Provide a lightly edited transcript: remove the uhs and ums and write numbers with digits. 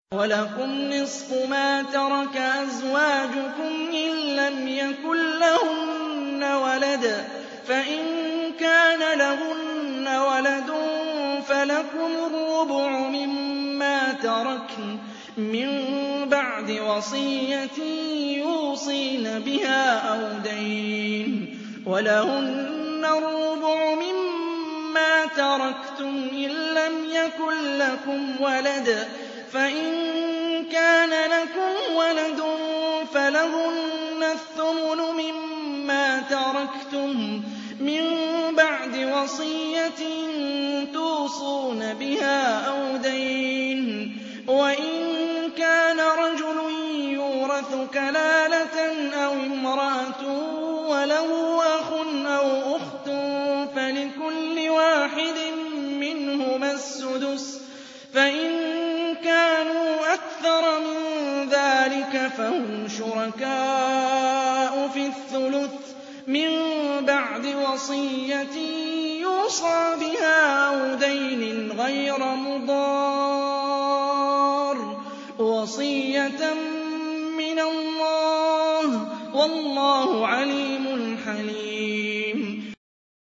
وَلَكُمْ نِصْفُ مَا تَرَكَ أَزْوَاجُكُمْ إِن لَّمْ يَكُن لَّهُنَّ وَلَدٌ ۚ فَإِن كَانَ لَهُنَّ وَلَدٌ فَلَكُمُ الرُّبُعُ مِمَّا تَرَكْنَ مِن بَعْدِ وَصِيَّةٍ يُوصِينَ بِهَا أَوْ دَيْنٍ ۚ وَلَهُنَّ الرُّبُعُ مِمَّا تَرَكْتُمْ إِن لَّمْ يَكُن لَّكُمْ وَلَدٌ ۚ فَإِن كَانَ لَكُمْ وَلَدٌ فَلَهُنَّ الثُّمُنُ مِمَّا تَرَكْتُم مِّن بَعْدِ وَصِيَّةٍ تُوصُونَ بِهَا أَوْ دَيْنٍ ۚ وَإِن كَانَ رَجُلٌ يُورَثُ كَلَالَةً أَوِ امْرَأَةٌ وَلَهُ أَخٌ أَوْ أُخْتٌ فَلِكُلِّ وَاحِدٍ مِّنْهُمَا السُّدُسُ ۚ فَإِن كَانُوا أَكْثَرَ مِن ذَٰلِكَ فَهُمْ شُرَكَاءُ فِي الثُّلُثِ مِن بَعْدِ وَصِيَّةٍ يُوصَىٰ بِهَا أَوْ دَيْنٍ غَيْرَ مُضَارٍّ ۚ وَصِيَّةً مِّنَ اللَّهِ ۗ وَاللَّهُ عَلِيمٌ حَلِيمٌ.